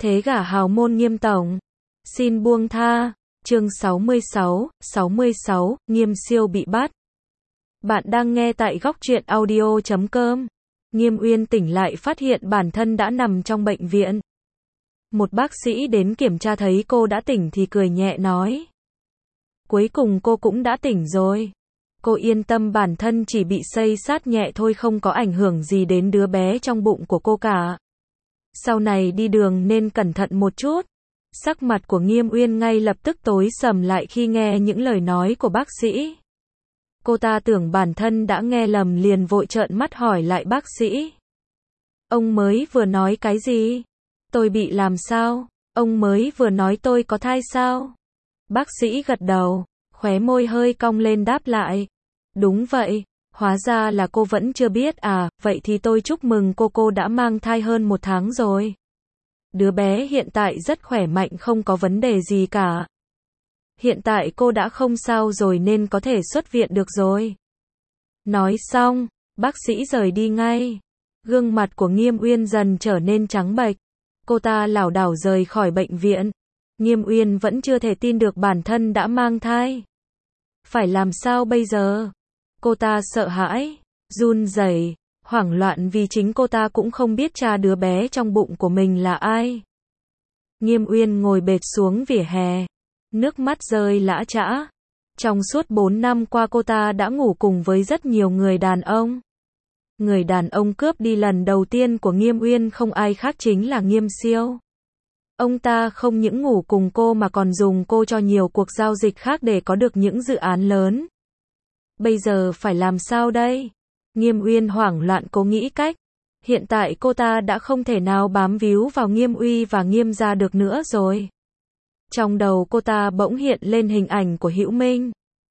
Thế gả hào môn Nghiêm tổng. Xin buông tha. Chương 66, Nghiêm siêu bị bắt. Bạn đang nghe tại góc truyện audio.com. Nghiêm Uyên tỉnh lại phát hiện bản thân đã nằm trong bệnh viện. Một bác sĩ đến kiểm tra thấy cô đã tỉnh thì cười nhẹ nói. Cuối cùng cô cũng đã tỉnh rồi. Cô yên tâm bản thân chỉ bị xây xát nhẹ thôi, không có ảnh hưởng gì đến đứa bé trong bụng của cô cả. Sau này đi đường nên cẩn thận một chút. Sắc mặt của Nghiêm Uyên ngay lập tức tối sầm lại khi nghe những lời nói của bác sĩ. Cô ta tưởng bản thân đã nghe lầm liền vội trợn mắt hỏi lại bác sĩ. Ông mới vừa nói cái gì? Tôi bị làm sao? Ông mới vừa nói tôi có thai sao? Bác sĩ gật đầu, khóe môi hơi cong lên đáp lại. Đúng vậy, hóa ra là cô vẫn chưa biết à, vậy thì tôi chúc mừng cô đã mang thai hơn 1 tháng rồi. Đứa bé hiện tại rất khỏe mạnh, không có vấn đề gì cả. Hiện tại cô đã không sao rồi nên có thể xuất viện được rồi. Nói xong, bác sĩ rời đi ngay. Gương mặt của Nghiêm Uyên dần trở nên trắng bệch. Cô ta lảo đảo rời khỏi bệnh viện. Nghiêm Uyên vẫn chưa thể tin được bản thân đã mang thai. Phải làm sao bây giờ? Cô ta sợ hãi, run rẩy, hoảng loạn vì chính cô ta cũng không biết cha đứa bé trong bụng của mình là ai. Nghiêm Uyên ngồi bệt xuống vỉa hè, nước mắt rơi lã chã. Trong suốt 4 năm qua cô ta đã ngủ cùng với rất nhiều người đàn ông. Người đàn ông cướp đi lần đầu tiên của Nghiêm Uyên không ai khác chính là Nghiêm Siêu. Ông ta không những ngủ cùng cô mà còn dùng cô cho nhiều cuộc giao dịch khác để có được những dự án lớn. Bây giờ phải làm sao đây? Nghiêm Uyên hoảng loạn cố nghĩ cách. Hiện tại cô ta đã không thể nào bám víu vào Nghiêm Uy và Nghiêm gia được nữa rồi. Trong đầu cô ta bỗng hiện lên hình ảnh của Hữu Minh.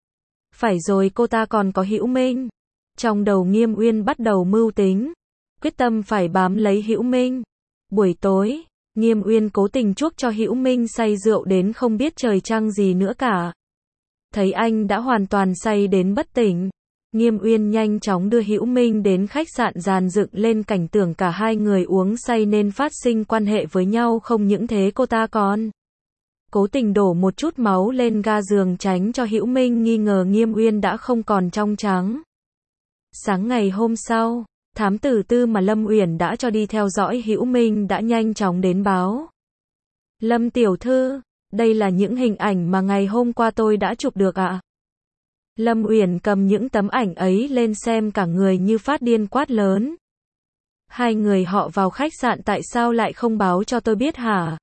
Phải rồi, cô ta còn có Hữu Minh. Trong đầu Nghiêm Uyên bắt đầu mưu tính, quyết tâm phải bám lấy Hữu Minh. Buổi tối, Nghiêm Uyên cố tình chuốc cho Hữu Minh say rượu đến không biết trời trăng gì nữa cả. Thấy anh đã hoàn toàn say đến bất tỉnh, Nghiêm Uyên nhanh chóng đưa Hữu Minh đến khách sạn, dàn dựng lên cảnh tượng cả hai người uống say nên phát sinh quan hệ với nhau. Không những thế, cô ta còn cố tình đổ một chút máu lên ga giường tránh cho Hữu Minh nghi ngờ Nghiêm Uyên đã không còn trong trắng. Sáng ngày hôm sau, thám tử Tư mà Lâm Uyển đã cho đi theo dõi Hữu Minh đã nhanh chóng đến báo. Lâm tiểu thư, đây là những hình ảnh mà ngày hôm qua tôi đã chụp được ạ. Lâm Uyển cầm những tấm ảnh ấy lên xem, cả người như phát điên quát lớn. Hai người họ vào khách sạn tại sao lại không báo cho tôi biết hả?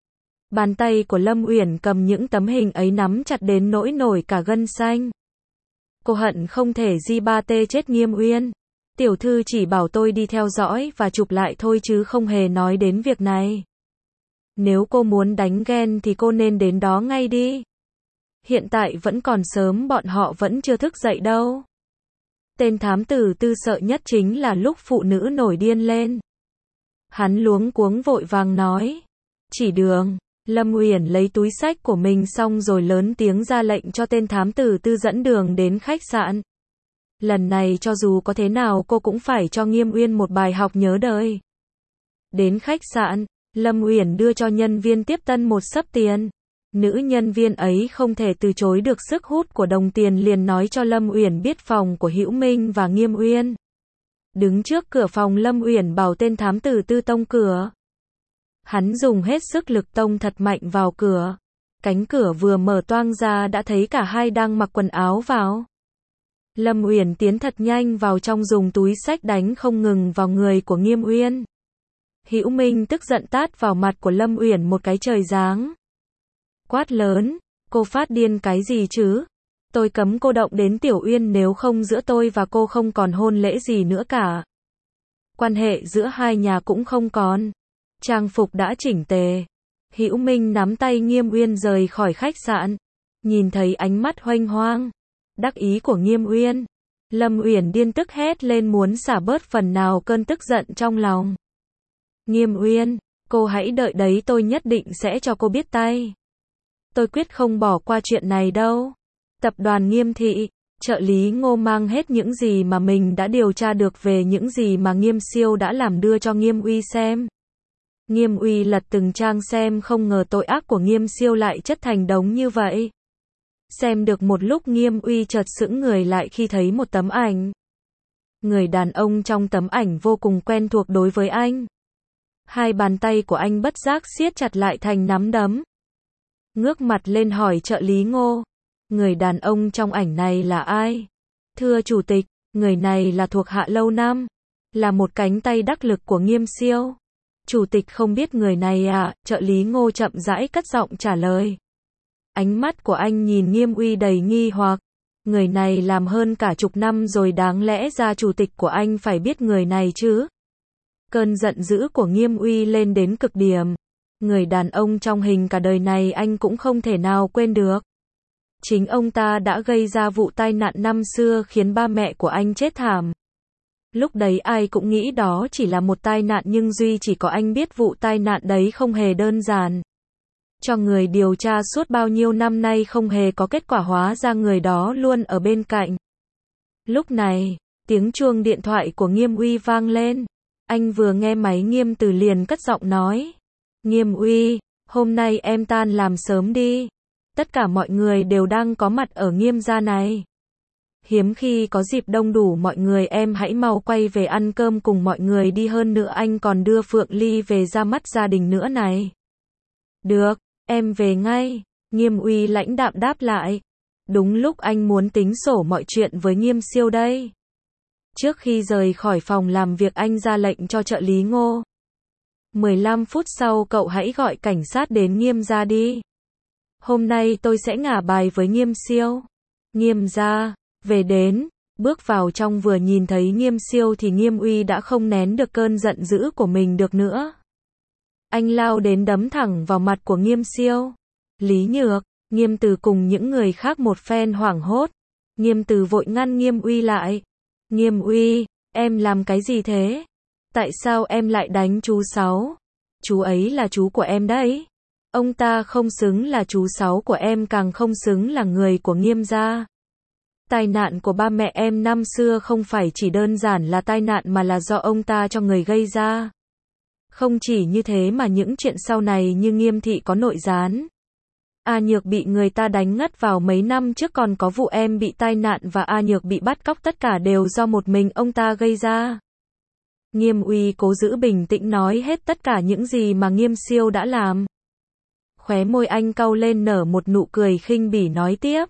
Bàn tay của Lâm Uyển cầm những tấm hình ấy nắm chặt đến nỗi nổi cả gân xanh. Cô hận không thể di-ba-tê chết Nghiêm Uyên. Tiểu thư chỉ bảo tôi đi theo dõi và chụp lại thôi chứ không hề nói đến việc này. Nếu cô muốn đánh ghen thì cô nên đến đó ngay đi. Hiện tại vẫn còn sớm, bọn họ vẫn chưa thức dậy đâu. Tên thám tử Tư sợ nhất chính là lúc phụ nữ nổi điên lên. Hắn luống cuống vội vàng nói. Chỉ đường. Lâm Uyển lấy túi xách của mình xong rồi lớn tiếng ra lệnh cho tên thám tử Tư dẫn đường đến khách sạn. Lần này cho dù có thế nào cô cũng phải cho Nghiêm Uyên một bài học nhớ đời. Đến khách sạn, Lâm Uyển đưa cho nhân viên tiếp tân một xấp tiền. Nữ nhân viên ấy không thể từ chối được sức hút của đồng tiền, liền nói cho Lâm Uyển biết phòng của Hữu Minh và Nghiêm Uyên. Đứng trước cửa phòng, Lâm Uyển bảo tên thám tử Tư tông cửa. Hắn dùng hết sức lực tông thật mạnh vào cửa. Cánh cửa vừa mở toang ra đã thấy cả hai đang mặc quần áo vào. Lâm Uyển tiến thật nhanh vào trong, dùng túi xách đánh không ngừng vào người của Nghiêm Uyên. Hữu Minh tức giận tát vào mặt của Lâm Uyển một cái trời giáng. Quát lớn, cô phát điên cái gì chứ? Tôi cấm cô động đến Tiểu Uyên, nếu không giữa tôi và cô không còn hôn lễ gì nữa cả. Quan hệ giữa hai nhà cũng không còn. Trang phục đã chỉnh tề. Hữu Minh nắm tay Nghiêm Uyên rời khỏi khách sạn. Nhìn thấy ánh mắt hoanh hoang, đắc ý của Nghiêm Uyên, Lâm Uyển điên tức hét lên muốn xả bớt phần nào cơn tức giận trong lòng. Nghiêm Uyên, cô hãy đợi đấy, tôi nhất định sẽ cho cô biết tay. Tôi quyết không bỏ qua chuyện này đâu. Tập đoàn Nghiêm Thị, trợ lý Ngô mang hết những gì mà mình đã điều tra được về những gì mà Nghiêm Siêu đã làm đưa cho Nghiêm Uy xem. Nghiêm Uy lật từng trang xem, không ngờ tội ác của Nghiêm Siêu lại chất thành đống như vậy. Xem được một lúc Nghiêm Uy chợt sững người lại khi thấy một tấm ảnh. Người đàn ông trong tấm ảnh vô cùng quen thuộc đối với anh. Hai bàn tay của anh bất giác siết chặt lại thành nắm đấm. Ngước mặt lên hỏi trợ lý Ngô, người đàn ông trong ảnh này là ai? Thưa chủ tịch, người này là thuộc hạ lâu năm, là một cánh tay đắc lực của Nghiêm Siêu. Chủ tịch không biết người này à? Trợ lý Ngô chậm rãi cất giọng trả lời. Ánh mắt của anh nhìn Nghiêm Uy đầy nghi hoặc. Người này làm hơn cả chục năm rồi, đáng lẽ ra chủ tịch của anh phải biết người này chứ. Cơn giận dữ của Nghiêm Uy lên đến cực điểm. Người đàn ông trong hình cả đời này anh cũng không thể nào quên được. Chính ông ta đã gây ra vụ tai nạn năm xưa khiến ba mẹ của anh chết thảm. Lúc đấy ai cũng nghĩ đó chỉ là một tai nạn, nhưng duy chỉ có anh biết vụ tai nạn đấy không hề đơn giản. Cho người điều tra suốt bao nhiêu năm nay không hề có kết quả, hóa ra người đó luôn ở bên cạnh. Lúc này, tiếng chuông điện thoại của Nghiêm Uy vang lên. Anh vừa nghe máy Nghiêm Từ liền cất giọng nói. Nghiêm Uy, hôm nay em tan làm sớm đi. Tất cả mọi người đều đang có mặt ở Nghiêm gia này. Hiếm khi có dịp đông đủ mọi người, em hãy mau quay về ăn cơm cùng mọi người đi, hơn nữa anh còn đưa Phượng Ly về ra mắt gia đình nữa này. Được, em về ngay. Nghiêm Uy lãnh đạm đáp lại. Đúng lúc anh muốn tính sổ mọi chuyện với Nghiêm Siêu đây. Trước khi rời khỏi phòng làm việc anh ra lệnh cho trợ lý Ngô. 15 phút sau cậu hãy gọi cảnh sát đến Nghiêm gia đi. Hôm nay tôi sẽ ngả bài với Nghiêm Siêu. Nghiêm gia, về đến, bước vào trong vừa nhìn thấy Nghiêm Siêu thì Nghiêm Uy đã không nén được cơn giận dữ của mình được nữa. Anh lao đến đấm thẳng vào mặt của Nghiêm Siêu. Lý Nhược, Nghiêm Từ cùng những người khác một phen hoảng hốt. Nghiêm Từ vội ngăn Nghiêm Uy lại. Nghiêm Uy, em làm cái gì thế? Tại sao em lại đánh chú Sáu? Chú ấy là chú của em đấy. Ông ta không xứng là chú Sáu của em, càng không xứng là người của Nghiêm gia. Tai nạn của ba mẹ em năm xưa không phải chỉ đơn giản là tai nạn mà là do ông ta cho người gây ra. Không chỉ như thế mà những chuyện sau này như Nghiêm thị có nội gián. A Nhược bị người ta đánh ngất vào mấy năm trước, còn có vụ em bị tai nạn và A Nhược bị bắt cóc, tất cả đều do một mình ông ta gây ra. Nghiêm Uy cố giữ bình tĩnh nói hết tất cả những gì mà Nghiêm Siêu đã làm. Khóe môi anh cau lên nở một nụ cười khinh bỉ nói tiếp.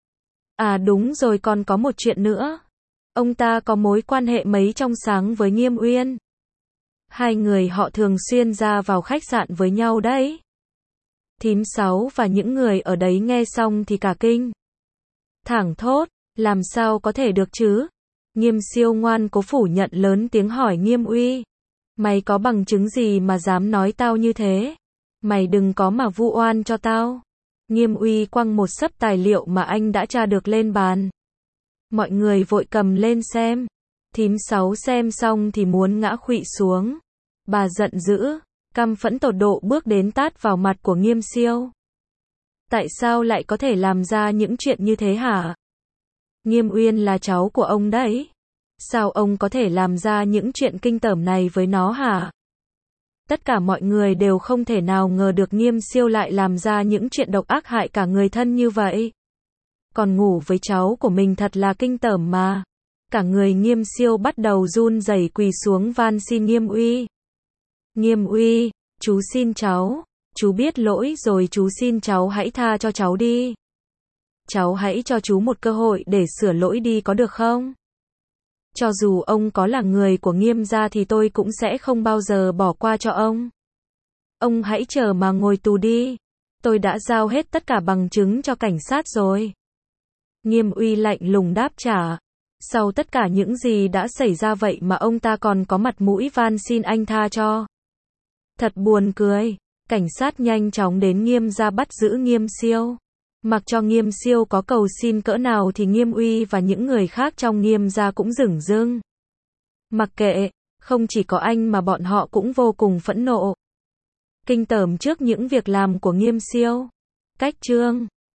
À đúng rồi, còn có một chuyện nữa. Ông ta có mối quan hệ mấy trong sáng với Nghiêm Uyên. Hai người họ thường xuyên ra vào khách sạn với nhau đấy. Thím Sáu và những người ở đấy nghe xong thì cả kinh. Thảng thốt, làm sao có thể được chứ? Nghiêm Siêu ngoan cố phủ nhận, lớn tiếng hỏi Nghiêm Uy. Mày có bằng chứng gì mà dám nói tao như thế? Mày đừng có mà vu oan cho tao. Nghiêm Uy quăng một xấp tài liệu mà anh đã tra được lên bàn. Mọi người vội cầm lên xem. Thím Sáu xem xong thì muốn ngã khuỵu xuống. Bà giận dữ, căm phẫn tột độ bước đến tát vào mặt của Nghiêm Siêu. Tại sao lại có thể làm ra những chuyện như thế hả? Nghiêm Uyên là cháu của ông đấy. Sao ông có thể làm ra những chuyện kinh tởm này với nó hả? Tất cả mọi người đều không thể nào ngờ được Nghiêm Siêu lại làm ra những chuyện độc ác hại cả người thân như vậy. Còn ngủ với cháu của mình thật là kinh tởm mà. Cả người Nghiêm Siêu bắt đầu run rẩy quỳ xuống van xin Nghiêm Uy. Nghiêm Uy, chú xin cháu. Chú biết lỗi rồi, chú xin cháu hãy tha cho cháu đi. Cháu hãy cho chú một cơ hội để sửa lỗi đi, có được không? Cho dù ông có là người của Nghiêm gia thì tôi cũng sẽ không bao giờ bỏ qua cho ông. Ông hãy chờ mà ngồi tù đi. Tôi đã giao hết tất cả bằng chứng cho cảnh sát rồi. Nghiêm Uy lạnh lùng đáp trả. Sau tất cả những gì đã xảy ra vậy mà ông ta còn có mặt mũi van xin anh tha cho. Thật buồn cười. Cảnh sát nhanh chóng đến Nghiêm gia bắt giữ Nghiêm Siêu. Mặc cho Nghiêm Siêu có cầu xin cỡ nào thì Nghiêm Uy và những người khác trong Nghiêm gia cũng dửng dưng. Mặc kệ, không chỉ có anh mà bọn họ cũng vô cùng phẫn nộ. Kinh tởm trước những việc làm của Nghiêm Siêu. Cách chương